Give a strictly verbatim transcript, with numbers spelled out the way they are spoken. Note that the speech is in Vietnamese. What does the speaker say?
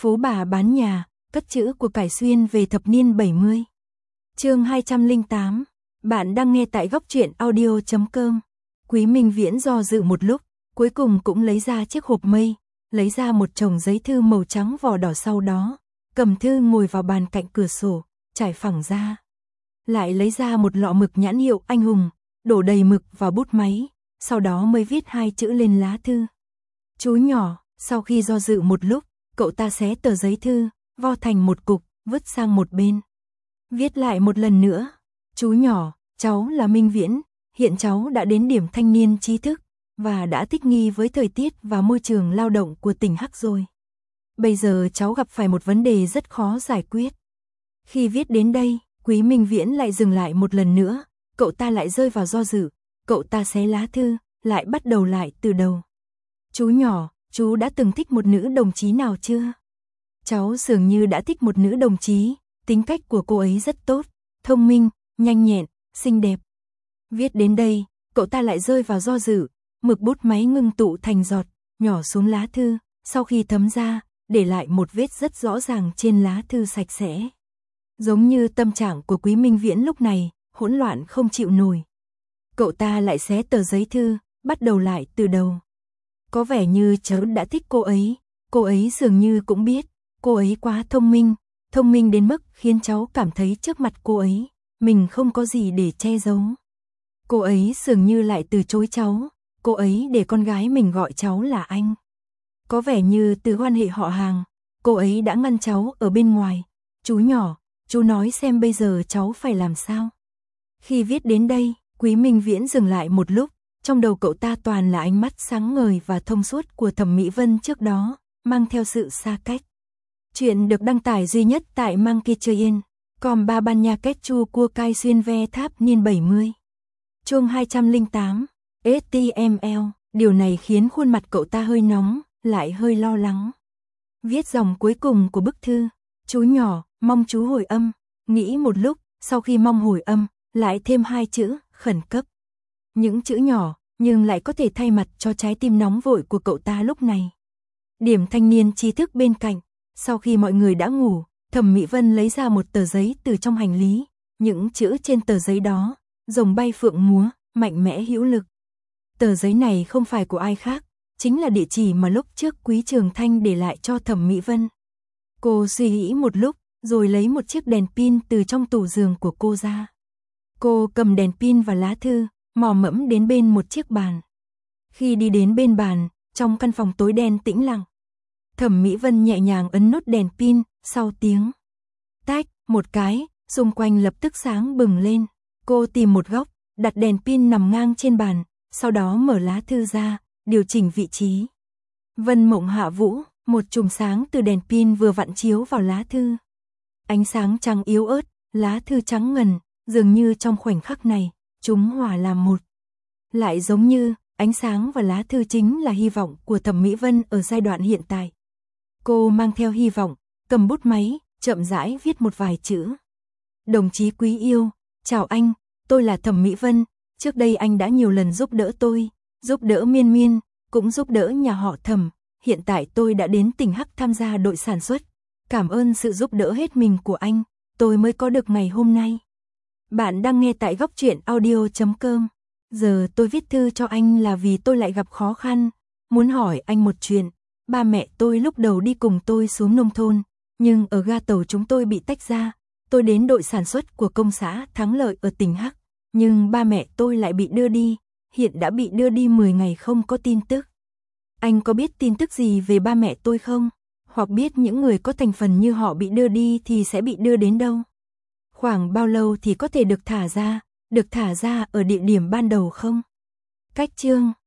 Phú bà bán nhà, cất chữ của cải xuyên về thập niên bảy mươi. Chương hai trăm lẻ tám. Bạn đang nghe tại góc truyện audio chấm com. Quý Minh Viễn do dự một lúc, cuối cùng cũng lấy ra chiếc hộp mây, lấy ra một chồng giấy thư màu trắng vỏ đỏ, sau đó cầm thư ngồi vào bàn cạnh cửa sổ, trải phẳng ra. Lại lấy ra một lọ mực nhãn hiệu Anh Hùng, đổ đầy mực vào bút máy, sau đó mới viết hai chữ lên lá thư. Chú nhỏ. Sau khi do dự một lúc, cậu ta xé tờ giấy thư, vo thành một cục, vứt sang một bên. Viết lại một lần nữa. Chú nhỏ, cháu là Minh Viễn, hiện cháu đã đến điểm thanh niên trí thức, và đã thích nghi với thời tiết và môi trường lao động của tỉnh Hắc rồi. Bây giờ cháu gặp phải một vấn đề rất khó giải quyết. Khi viết đến đây, Quý Minh Viễn lại dừng lại một lần nữa, cậu ta lại rơi vào do dự, cậu ta xé lá thư, lại bắt đầu lại từ đầu. Chú nhỏ, chú đã từng thích một nữ đồng chí nào chưa? Cháu dường như đã thích một nữ đồng chí, tính cách của cô ấy rất tốt, thông minh, nhanh nhẹn, xinh đẹp. Viết đến đây, cậu ta lại rơi vào do dự, mực bút máy ngưng tụ thành giọt, nhỏ xuống lá thư, sau khi thấm ra, để lại một vết rất rõ ràng trên lá thư sạch sẽ. Giống như tâm trạng của Quý Minh Viễn lúc này, hỗn loạn không chịu nổi. Cậu ta lại xé tờ giấy thư, bắt đầu lại từ đầu. Có vẻ như cháu đã thích cô ấy, cô ấy dường như cũng biết, cô ấy quá thông minh, thông minh đến mức khiến cháu cảm thấy trước mặt cô ấy, mình không có gì để che giấu. Cô ấy dường như lại từ chối cháu, cô ấy để con gái mình gọi cháu là anh. Có vẻ như từ quan hệ họ hàng, cô ấy đã ngăn cháu ở bên ngoài. Chú nhỏ, chú nói xem bây giờ cháu phải làm sao? Khi viết đến đây, Quý Minh Viễn dừng lại một lúc. Trong đầu cậu ta toàn là ánh mắt sáng ngời và thông suốt của Thẩm Mỹ Vân trước đó, mang theo sự xa cách. Chuyện được đăng tải duy nhất tại Monkey Train, còn ba ban nha kết chu cua cai xuyên ve tháp niên bảy mươi. Chương hai trăm lẻ tám. ét tê em lờ, điều này khiến khuôn mặt cậu ta hơi nóng, lại hơi lo lắng. Viết dòng cuối cùng của bức thư, chú nhỏ, mong chú hồi âm, nghĩ một lúc, sau khi mong hồi âm, lại thêm hai chữ, khẩn cấp. Những chữ nhỏ, nhưng lại có thể thay mặt cho trái tim nóng vội của cậu ta lúc này. Điểm thanh niên trí thức bên cạnh, sau khi mọi người đã ngủ, Thẩm Mỹ Vân lấy ra một tờ giấy từ trong hành lý, những chữ trên tờ giấy đó, rồng bay phượng múa, mạnh mẽ hữu lực. Tờ giấy này không phải của ai khác, chính là địa chỉ mà lúc trước Quý Trường Thanh để lại cho Thẩm Mỹ Vân. Cô suy nghĩ một lúc, rồi lấy một chiếc đèn pin từ trong tủ giường của cô ra. Cô cầm đèn pin và lá thư, mò mẫm đến bên một chiếc bàn. Khi đi đến bên bàn, trong căn phòng tối đen tĩnh lặng, Thẩm Mỹ Vân nhẹ nhàng ấn nút đèn pin, sau tiếng tách một cái, xung quanh lập tức sáng bừng lên. Cô tìm một góc, đặt đèn pin nằm ngang trên bàn, sau đó mở lá thư ra, điều chỉnh vị trí. Vân mộng hạ vũ, một chùm sáng từ đèn pin vừa vặn chiếu vào lá thư. Ánh sáng trắng yếu ớt, lá thư trắng ngần, dường như trong khoảnh khắc này, chúng hòa làm một. Lại giống như, ánh sáng và lá thư chính là hy vọng của Thẩm Mỹ Vân ở giai đoạn hiện tại. Cô mang theo hy vọng, cầm bút máy, chậm rãi viết một vài chữ. Đồng chí quý yêu, chào anh, tôi là Thẩm Mỹ Vân, trước đây anh đã nhiều lần giúp đỡ tôi, giúp đỡ Miên Miên, cũng giúp đỡ nhà họ Thẩm, hiện tại tôi đã đến tỉnh Hắc tham gia đội sản xuất. Cảm ơn sự giúp đỡ hết mình của anh, tôi mới có được ngày hôm nay. Bạn đang nghe tại góc truyện audio chấm com. Giờ tôi viết thư cho anh là vì tôi lại gặp khó khăn, muốn hỏi anh một chuyện. Ba mẹ tôi lúc đầu đi cùng tôi xuống nông thôn, nhưng ở ga tàu chúng tôi bị tách ra. Tôi đến đội sản xuất của công xã Thắng Lợi ở tỉnh Hắc, nhưng ba mẹ tôi lại bị đưa đi, hiện đã bị đưa đi mười ngày không có tin tức. Anh có biết tin tức gì về ba mẹ tôi không? Hoặc biết những người có thành phần như họ bị đưa đi thì sẽ bị đưa đến đâu? Khoảng bao lâu thì có thể được thả ra, được thả ra ở địa điểm ban đầu không? Cách chương